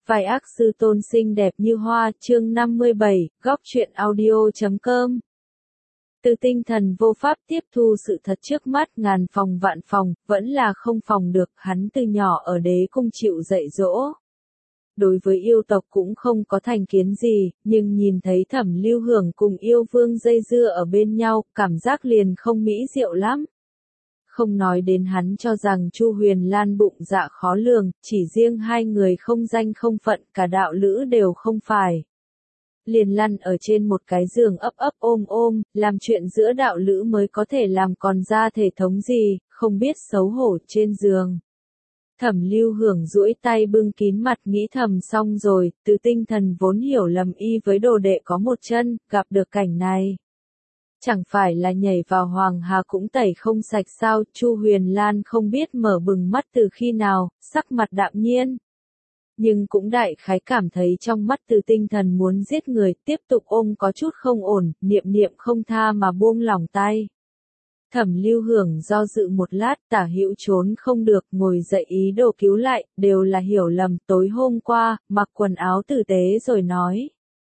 Vài ác sư tôn xinh đẹp như hoa, chương 57, góc truyện audio.com. Từ tinh thần vô pháp tiếp thu sự thật trước mắt, ngàn phòng vạn phòng, vẫn là không phòng được. Hắn từ nhỏ ở đế cung chịu dạy dỗ. Đối với yêu tộc cũng không có thành kiến gì, nhưng nhìn thấy Thẩm Lưu Hưởng cùng yêu vương dây dưa ở bên nhau, cảm giác liền không mỹ diệu lắm. Không nói đến hắn cho rằng Chu Huyền Lan bụng dạ khó lường, chỉ riêng hai người không danh không phận, cả đạo lữ đều không phải. Liền lăn ở trên một cái giường ấp ấp ôm ôm, làm chuyện giữa đạo lữ mới có thể làm, còn ra thể thống gì, không biết xấu hổ trên giường. Thẩm Lưu Hưởng duỗi tay bưng kín mặt nghĩ thầm xong rồi, Từ Tinh Thần vốn hiểu lầm y với đồ đệ có một chân, gặp được cảnh này. Chẳng phải là nhảy vào Hoàng Hà cũng tẩy không sạch sao? Chu Huyền Lan không biết mở bừng mắt từ khi nào, sắc mặt đạm nhiên. Nhưng cũng đại khái cảm thấy trong mắt Từ Tinh Thần muốn giết người, tiếp tục ôm có chút không ổn, niệm niệm không tha mà buông lỏng tay. Thẩm Lưu Hưởng do dự một lát, tả hữu trốn không được, ngồi dậy ý đồ cứu lại, đều là hiểu lầm, tối hôm qua, mặc quần áo tử tế rồi nói.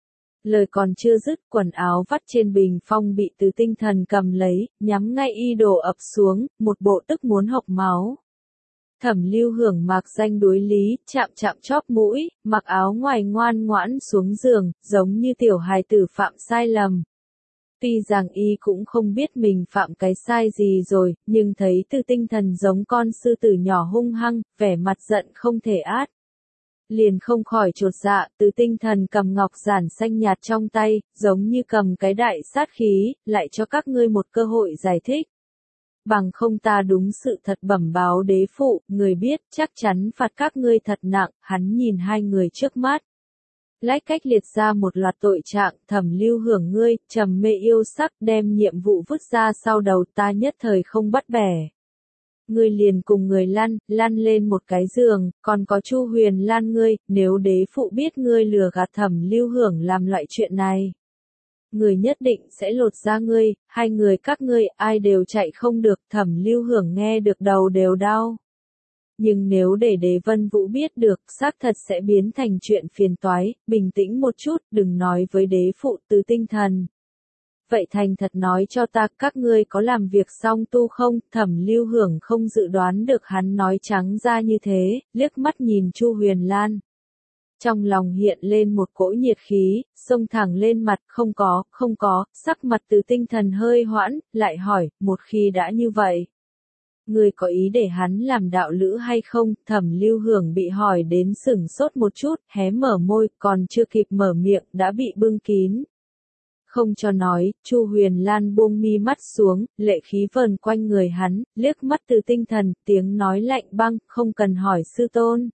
Lời còn chưa dứt, quần áo vắt trên bình phong bị Từ Tinh Thần cầm lấy, nhắm ngay y đồ ập xuống, một bộ tức muốn hộc máu. Thẩm Lưu Hưởng mạc danh đối lý, chạm chạm chóp mũi, mặc áo ngoài ngoan ngoãn xuống giường, giống như tiểu hài tử phạm sai lầm. Tuy rằng y cũng không biết mình phạm cái sai gì rồi, nhưng thấy Từ Tinh Thần giống con sư tử nhỏ hung hăng, vẻ mặt giận không thể át. Liền không khỏi chột dạ, Từ Tinh Thần cầm ngọc giản xanh nhạt trong tay, giống như cầm cái đại sát khí, lại cho các ngươi một cơ hội giải thích. Bằng không ta đúng sự thật bẩm báo đế phụ, người biết chắc chắn phạt các ngươi thật nặng. Hắn nhìn hai người trước mắt. Lách cách liệt ra một loạt tội trạng. Thẩm Lưu Hưởng ngươi, trầm mê yêu sắc, đem nhiệm vụ vứt ra sau đầu, ta nhất thời không bắt bẻ. Ngươi liền cùng người lăn lên một cái giường, còn có Chu Huyền Lan ngươi, nếu đế phụ biết ngươi lừa gạt Thẩm Lưu Hưởng làm loại chuyện này. Người nhất định sẽ lột ra ngươi, hai người các ngươi, ai đều chạy không được. Thẩm Lưu Hưởng nghe được đầu đều đau. Nhưng nếu để Đế Vân Vũ biết được, xác thật sẽ biến thành chuyện phiền toái, bình tĩnh một chút, đừng nói với đế phụ Từ Tinh Thần. Vậy thành thật nói cho ta, các ngươi có làm việc xong tu không? Thẩm Lưu Hưởng không dự đoán được hắn nói trắng ra như thế, liếc mắt nhìn Chu Huyền Lan. Trong lòng hiện lên một cỗ nhiệt khí, xông thẳng lên mặt, không có, sắc mặt Từ Tinh Thần hơi hoãn, lại hỏi, một khi đã như vậy. Ngươi có ý để hắn làm đạo lữ hay không? Thẩm Lưu Hưởng bị hỏi đến sửng sốt một chút, hé mở môi, còn chưa kịp mở miệng, đã bị bưng kín. Không cho nói, Chu Huyền Lan buông mi mắt xuống, lệ khí vờn quanh người hắn, liếc mắt Từ Tinh Thần, tiếng nói lạnh băng, không cần hỏi sư tôn.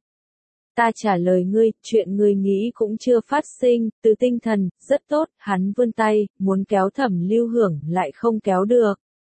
Ta trả lời ngươi, chuyện ngươi nghĩ cũng chưa phát sinh. Từ Tinh Thần, rất tốt, hắn vươn tay, muốn kéo Thẩm Lưu Hưởng lại không kéo được.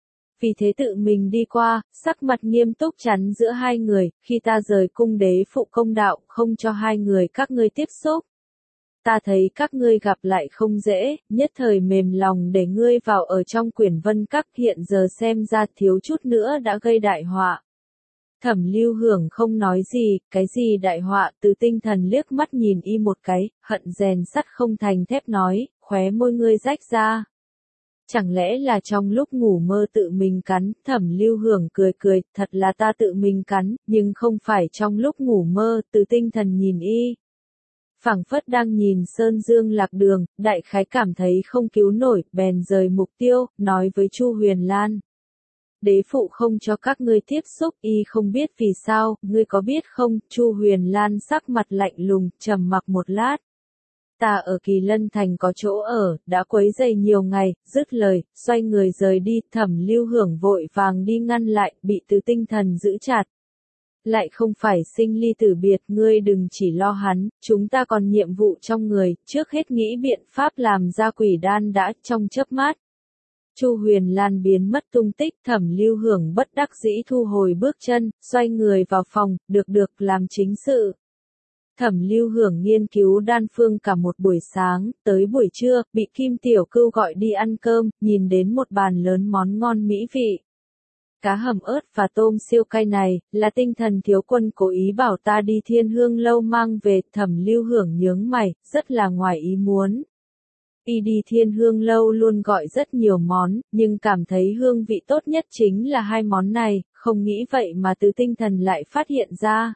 Vì thế tự mình đi qua, sắc mặt nghiêm túc chắn giữa hai người, khi ta rời cung đế phụ công đạo, không cho hai người các ngươi tiếp xúc. Ta thấy các ngươi gặp lại không dễ, nhất thời mềm lòng để ngươi vào ở trong Quyển Vân Các, hiện giờ xem ra thiếu chút nữa đã gây đại họa. Thẩm Lưu Hưởng không nói gì, cái gì đại họa? Từ Tinh Thần liếc mắt nhìn y một cái, hận rèn sắt không thành thép nói, khóe môi ngươi rách ra. Chẳng lẽ là trong lúc ngủ mơ tự mình cắn? Thẩm Lưu Hưởng cười, thật là ta tự mình cắn, nhưng không phải trong lúc ngủ mơ. Từ Tinh Thần nhìn y. Phảng phất đang nhìn Sơn Dương lạc đường, đại khái cảm thấy không cứu nổi, bèn rời mục tiêu, nói với Chu Huyền Lan. Đế phụ không cho các ngươi tiếp xúc, y không biết vì sao, ngươi có biết không? Chu Huyền Lan sắc mặt lạnh lùng, trầm mặc một lát. Ta ở Kỳ Lân Thành có chỗ ở, đã quấy rầy nhiều ngày, dứt lời, xoay người rời đi. Thẩm Lưu Hưởng vội vàng đi ngăn lại, bị Từ Tinh Thần giữ chặt. Lại không phải sinh ly tử biệt, ngươi đừng chỉ lo hắn, chúng ta còn nhiệm vụ trong người, trước hết nghĩ biện pháp làm ra quỷ đan đã. Trong chớp mắt. Chu Huyền Lan biến mất tung tích. Thẩm Lưu Hưởng bất đắc dĩ thu hồi bước chân, xoay người vào phòng, được làm chính sự. Thẩm Lưu Hưởng nghiên cứu đan phương cả một buổi sáng, tới buổi trưa, bị Kim Tiểu Cưu gọi đi ăn cơm, nhìn đến một bàn lớn món ngon mỹ vị. cá hầm ớt và tôm siêu cay này, là tinh thần thiếu quân cố ý bảo ta đi Thiên Hương lâu mang về. Thẩm Lưu Hưởng nhướng mày, rất là ngoài ý muốn. Y đi Thiên Hương lâu luôn gọi rất nhiều món, nhưng cảm thấy hương vị tốt nhất chính là hai món này, không nghĩ vậy mà Từ Tinh Thần lại phát hiện ra.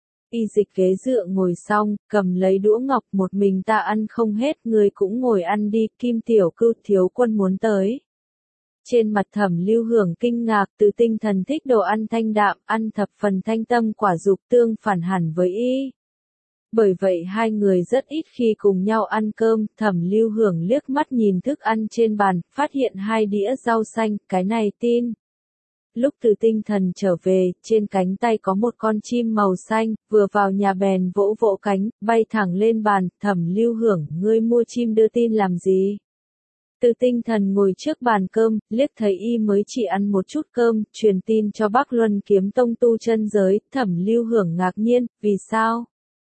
Y dịch ghế dựa ngồi xong, cầm lấy đũa ngọc, một mình ta ăn không hết, người cũng ngồi ăn đi. Kim Tiểu Cưu, thiếu quân muốn tới. Trên mặt Thẩm Lưu Hưởng kinh ngạc. Từ Tinh Thần thích đồ ăn thanh đạm, ăn thập phần thanh tâm, quả dục tương phản hẳn với y. Bởi vậy hai người rất ít khi cùng nhau ăn cơm. Thẩm Lưu Hưởng liếc mắt nhìn thức ăn trên bàn, phát hiện 2 đĩa rau xanh, cái này tin. Lúc Từ Tinh Thần trở về, trên cánh tay có một con chim màu xanh, vừa vào nhà bèn vỗ vỗ cánh, bay thẳng lên bàn. Thẩm Lưu Hưởng, ngươi mua chim đưa tin làm gì? Từ Tinh Thần ngồi trước bàn cơm, liếc thấy y mới chỉ ăn một chút cơm, truyền tin cho Bắc Luân Kiếm Tông tu chân giới. Thẩm Lưu Hưởng ngạc nhiên, vì sao?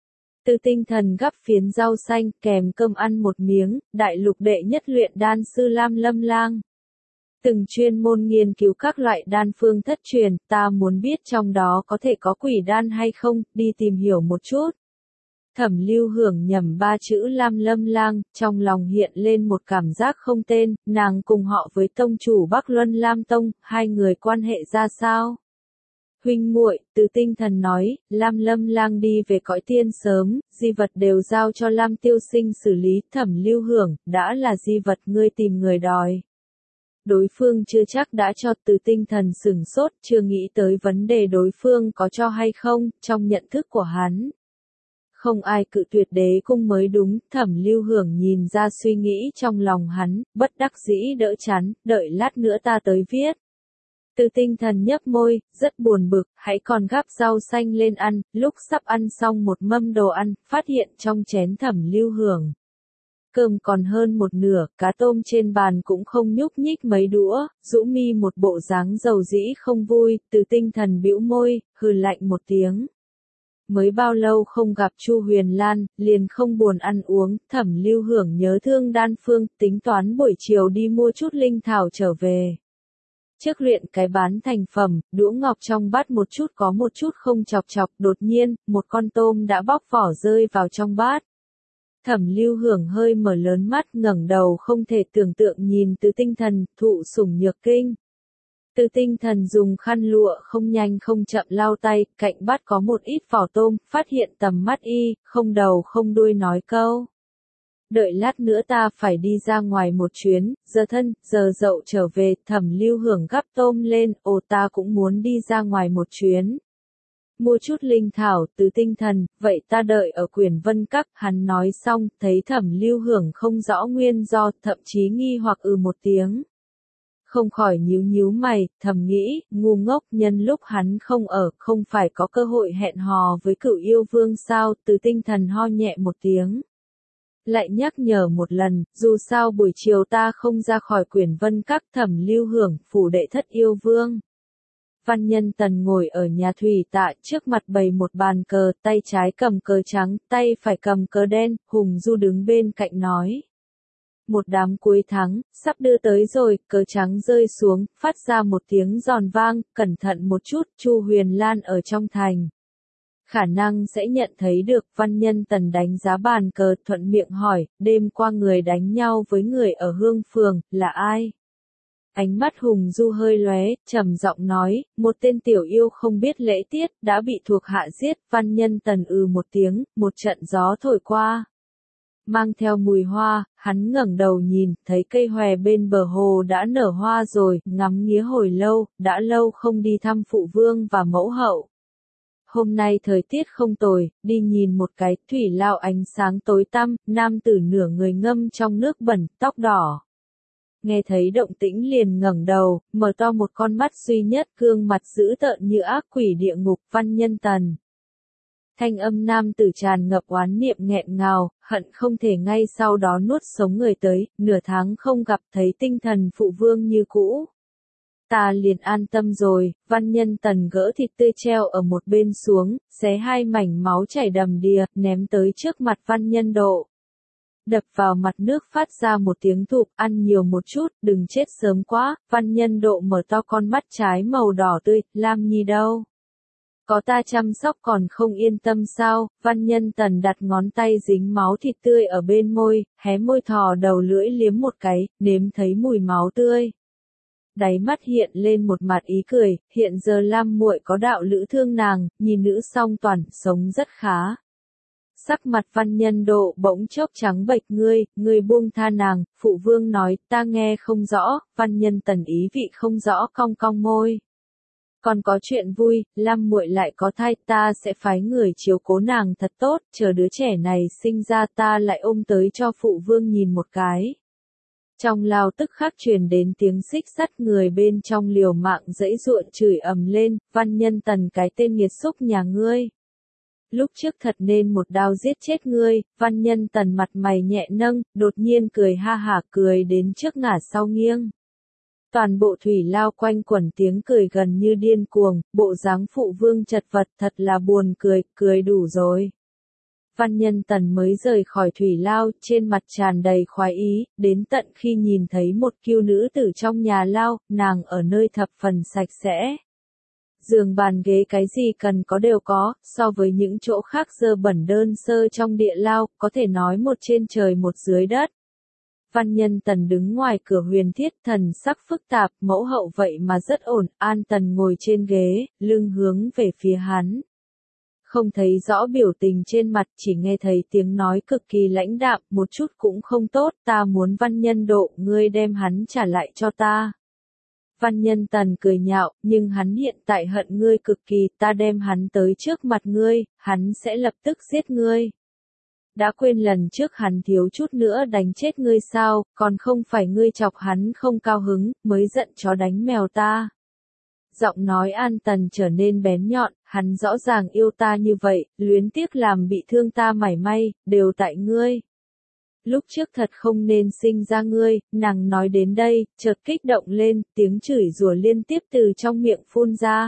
Từ Tinh Thần gắp phiến rau xanh, kèm cơm ăn một miếng. Đại lục đệ nhất luyện đan sư Lam Lâm Lang từng chuyên môn nghiên cứu các loại đan phương thất truyền, ta muốn biết trong đó có thể có quỷ đan hay không, đi tìm hiểu một chút. Thẩm Lưu Hưởng nhẩm 3 chữ Lam Lâm Lang, trong lòng hiện lên một cảm giác không tên. Nàng cùng họ với tông chủ Bắc Luân Lam Tông, hai người quan hệ ra sao? Huynh muội, Từ Tinh Thần nói, Lam Lâm Lang đi về cõi tiên sớm, di vật đều giao cho Lam Tiêu Sinh xử lý. Thẩm Lưu Hưởng, đã là di vật ngươi tìm người đòi. Đối phương chưa chắc đã cho. Từ Tinh Thần sửng sốt, chưa nghĩ tới vấn đề đối phương có cho hay không. Trong nhận thức của hắn, không ai cự tuyệt đế cung mới đúng. Thẩm Lưu Hưởng nhìn ra suy nghĩ trong lòng hắn, bất đắc dĩ đỡ chán, đợi lát nữa ta tới viết. Từ Tinh Thần nhấp môi, rất buồn bực, hãy còn gắp rau xanh lên ăn. Lúc sắp ăn xong một mâm đồ ăn, phát hiện trong chén Thẩm Lưu Hưởng cơm còn hơn một nửa, cá tôm trên bàn cũng không nhúc nhích mấy đũa, rũ mi một bộ dáng dầu dĩ không vui. Từ Tinh Thần bĩu môi, hừ lạnh một tiếng. Mới bao lâu không gặp Chu Huyền Lan, liền không buồn ăn uống. Thẩm Lưu Hưởng nhớ thương đan phương, tính toán buổi chiều đi mua chút linh thảo trở về. Trước luyện cái bán thành phẩm, đũa ngọc trong bát một chút có một chút không chọc chọc, đột nhiên, một con tôm đã bóc vỏ rơi vào trong bát. Thẩm Lưu Hưởng hơi mở lớn mắt, ngẩng đầu không thể tưởng tượng nhìn Từ Tinh Thần, thụ sủng nhược kinh. Từ Tinh Thần dùng khăn lụa không nhanh không chậm lau tay, cạnh bát có một ít vỏ tôm, phát hiện tầm mắt y, không đầu không đuôi nói câu. Đợi lát nữa ta phải đi ra ngoài một chuyến, giờ thân, giờ dậu trở về. Thẩm Lưu Hưởng gắp tôm lên, ồ ta cũng muốn đi ra ngoài một chuyến. Mua chút linh thảo. Từ Tinh Thần, vậy ta đợi ở Quyển Vân Các. Hắn nói xong, thấy Thẩm Lưu Hưởng không rõ nguyên do, thậm chí nghi hoặc một tiếng. Không khỏi nhíu nhíu mày, thầm nghĩ, ngu ngốc, nhân lúc hắn không ở, không phải có cơ hội hẹn hò với Cửu Yêu Vương sao? Từ Tinh Thần ho nhẹ một tiếng. Lại nhắc nhở một lần, dù sao buổi chiều ta không ra khỏi Quyển Vân Các. Thẩm Lưu Hưởng, phủ đệ thất yêu vương. Văn Nhân Tần ngồi ở nhà thủy tạ, trước mặt bày một bàn cờ, tay trái cầm cờ trắng, tay phải cầm cờ đen. Hùng Du đứng bên cạnh nói. Một đám cuối tháng, sắp đưa tới rồi. Cờ trắng rơi xuống, phát ra một tiếng giòn vang. Cẩn thận một chút, Chu Huyền Lan ở trong thành. Khả năng sẽ nhận thấy được. Văn Nhân Tần đánh giá bàn cờ, thuận miệng hỏi, đêm qua người đánh nhau với người ở Hương Phường, là ai? Ánh mắt Hùng Du hơi lóe, trầm giọng nói, một tên tiểu yêu không biết lễ tiết, đã bị thuộc hạ giết. Văn Nhân Tần một tiếng, một trận gió thổi qua. Mang theo mùi hoa, hắn ngẩng đầu nhìn, thấy cây hòe bên bờ hồ đã nở hoa rồi, ngắm nghía hồi lâu, đã lâu không đi thăm phụ vương và mẫu hậu. Hôm nay thời tiết không tồi, đi nhìn một cái, thủy lao ánh sáng tối tăm, nam tử nửa người ngâm trong nước bẩn, tóc đỏ. Nghe thấy động tĩnh liền ngẩng đầu, mở to một con mắt duy nhất, gương mặt dữ tợn như ác quỷ địa ngục. Văn Nhân Tần. Thanh âm nam tử tràn ngập oán niệm nghẹn ngào, hận không thể ngay sau đó nuốt sống người tới. Nửa tháng không gặp, thấy tinh thần phụ vương như cũ. Ta liền an tâm rồi. Văn Nhân Tần gỡ thịt tươi treo ở một bên xuống, xé 2 mảnh máu chảy đầm đìa, ném tới trước mặt Văn Nhân Độ. đập vào mặt nước phát ra một tiếng thụp, ăn nhiều một chút, đừng chết sớm quá. Văn Nhân Độ mở to con mắt trái màu đỏ tươi, Lam Nhi đâu? Có ta chăm sóc còn không yên tâm sao? Văn Nhân Tần đặt ngón tay dính máu thịt tươi ở bên môi, hé môi thò đầu lưỡi liếm một cái, nếm thấy mùi máu tươi. Đáy mắt hiện lên một mặt ý cười, hiện giờ Lam muội có đạo lữ thương nàng, nhìn nữ song toàn, sống rất khá. Sắc mặt Văn Nhân Độ bỗng chốc trắng bệch, ngươi buông tha nàng. Phụ vương nói, ta nghe không rõ. Văn Nhân Tần ý vị không rõ, cong cong môi. Còn có chuyện vui, Lam muội lại có thai, ta sẽ phái người chiếu cố nàng thật tốt, chờ đứa trẻ này sinh ra ta lại ôm tới cho phụ vương nhìn một cái. Trong lao tức khắc truyền đến tiếng xích sắt, người bên trong liều mạng giãy giụa chửi ầm lên, Văn Nhân Tần cái tên nghiệt xúc nhà ngươi. Lúc trước thật nên một đao giết chết ngươi. Văn Nhân Tần mặt mày nhẹ nâng, đột nhiên cười ha hả, cười đến trước ngả sau nghiêng. Toàn bộ thủy lao quanh quẩn tiếng cười gần như điên cuồng, bộ dáng phụ vương chật vật thật là buồn cười, cười đủ rồi. Văn Nhân Tần mới rời khỏi thủy lao, trên mặt tràn đầy khoái ý, đến tận khi nhìn thấy một kiêu nữ tử trong nhà lao, nàng ở nơi thập phần sạch sẽ. Giường bàn ghế cái gì cần có đều có, so với những chỗ khác dơ bẩn đơn sơ trong địa lao, có thể nói một trên trời một dưới đất. Văn Nhân Tần đứng ngoài cửa Huyền Thiết, thần sắc phức tạp, mẫu hậu vậy mà rất ổn. An Tần ngồi trên ghế, lưng hướng về phía hắn. Không thấy rõ biểu tình trên mặt, chỉ nghe thấy tiếng nói cực kỳ lãnh đạm, một chút cũng không tốt, ta muốn Văn Nhân Độ, ngươi đem hắn trả lại cho ta. Văn Nhân Tần cười nhạo, nhưng hắn hiện tại hận ngươi cực kỳ, ta đem hắn tới trước mặt ngươi, hắn sẽ lập tức giết ngươi. Đã quên lần trước hắn thiếu chút nữa đánh chết ngươi sao, còn không phải ngươi chọc hắn không cao hứng, mới giận chó đánh mèo ta. Giọng nói An Tần trở nên bén nhọn, hắn rõ ràng yêu ta như vậy, luyến tiếc làm bị thương ta mảy may, đều tại ngươi. Lúc trước thật không nên sinh ra ngươi. Nàng nói đến đây, chợt kích động lên, tiếng chửi rủa liên tiếp từ trong miệng phun ra.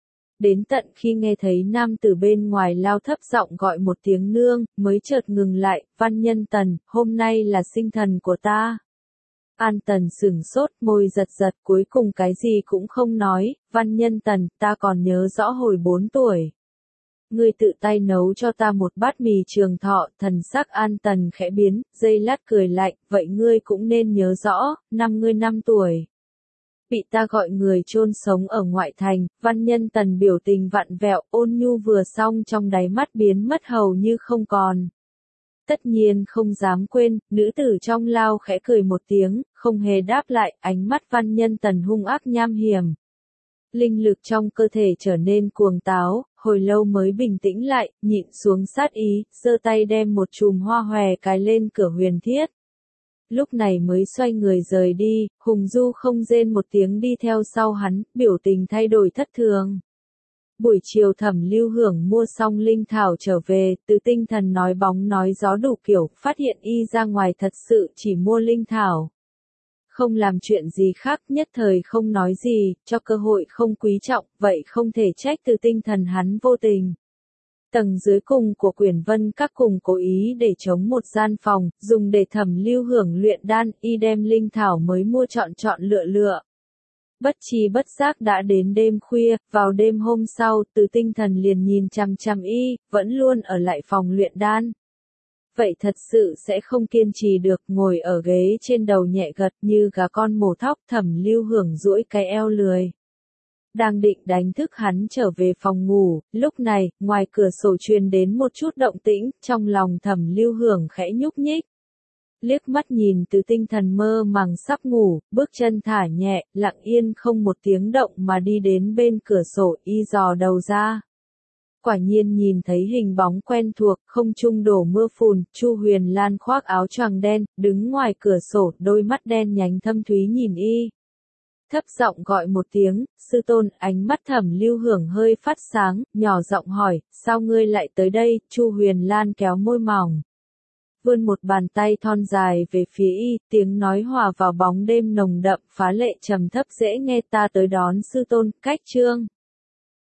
Đến tận khi nghe thấy nam tử bên ngoài lao thấp giọng gọi một tiếng nương, mới chợt ngừng lại. Văn Nhân Tần, hôm nay là sinh thần của ta. An Tần sửng sốt, môi giật giật, cuối cùng cái gì cũng không nói. Văn Nhân Tần, ta còn nhớ rõ hồi 4 tuổi. Ngươi tự tay nấu cho ta một bát mì trường thọ. Thần sắc An Tần khẽ biến, giây lát cười lạnh, vậy ngươi cũng nên nhớ rõ, năm ngươi 5 tuổi. Bị ta gọi người chôn sống ở ngoại thành. Văn Nhân Tần biểu tình vặn vẹo, ôn nhu vừa xong trong đáy mắt biến mất hầu như không còn. Tất nhiên không dám quên, nữ tử trong lao khẽ cười một tiếng, không hề đáp lại, ánh mắt Văn Nhân Tần hung ác nham hiểm. Linh lực trong cơ thể trở nên cuồng táo, hồi lâu mới bình tĩnh lại, nhịn xuống sát ý, giơ tay đem một chùm hoa hòe cài lên cửa Huyền Thiết. Lúc này mới xoay người rời đi, Hùng Du không rên một tiếng đi theo sau hắn, biểu tình thay đổi thất thường. Buổi chiều Thẩm Lưu Hưởng mua xong linh thảo trở về, Từ Tinh Thần nói bóng nói gió đủ kiểu, phát hiện y ra ngoài thật sự chỉ mua linh thảo. Không làm chuyện gì khác, nhất thời không nói gì, cho cơ hội không quý trọng, vậy không thể trách Từ Tinh Thần hắn vô tình. Tầng dưới cùng của Quyển Vân Các cùng cố ý để chống một gian phòng, dùng để Thẩm Lưu Hưởng luyện đan, y đem linh thảo mới mua chọn lựa lựa. Bất chi bất giác đã đến đêm khuya, vào đêm hôm sau, Từ Tinh Thần liền nhìn chằm chằm y, vẫn luôn ở lại phòng luyện đan. Vậy thật sự sẽ không kiên trì được, ngồi ở ghế trên đầu nhẹ gật như gà con mổ thóc. Thẩm Lưu Hưởng duỗi cái eo lười. Đang định đánh thức hắn trở về phòng ngủ, lúc này, ngoài cửa sổ truyền đến một chút động tĩnh, trong lòng Thẩm Lưu Hưởng khẽ nhúc nhích. Liếc mắt nhìn Từ Tinh Thần mơ màng sắp ngủ, bước chân thả nhẹ, lặng yên không một tiếng động mà đi đến bên cửa sổ, y dò đầu ra. Quả nhiên nhìn thấy hình bóng quen thuộc, không trung đổ mưa phùn, Chu Huyền Lan khoác áo choàng đen, đứng ngoài cửa sổ, đôi mắt đen nhánh thâm thúy nhìn y. Thấp giọng gọi một tiếng, sư tôn. Ánh mắt Thẩm Lưu Hưởng hơi phát sáng, nhỏ giọng hỏi, sao ngươi lại tới đây? Chu Huyền Lan kéo môi mỏng, vươn một bàn tay thon dài về phía y, tiếng nói hòa vào bóng đêm nồng đậm, phá lệ trầm thấp dễ nghe, ta tới đón sư tôn. Cách chương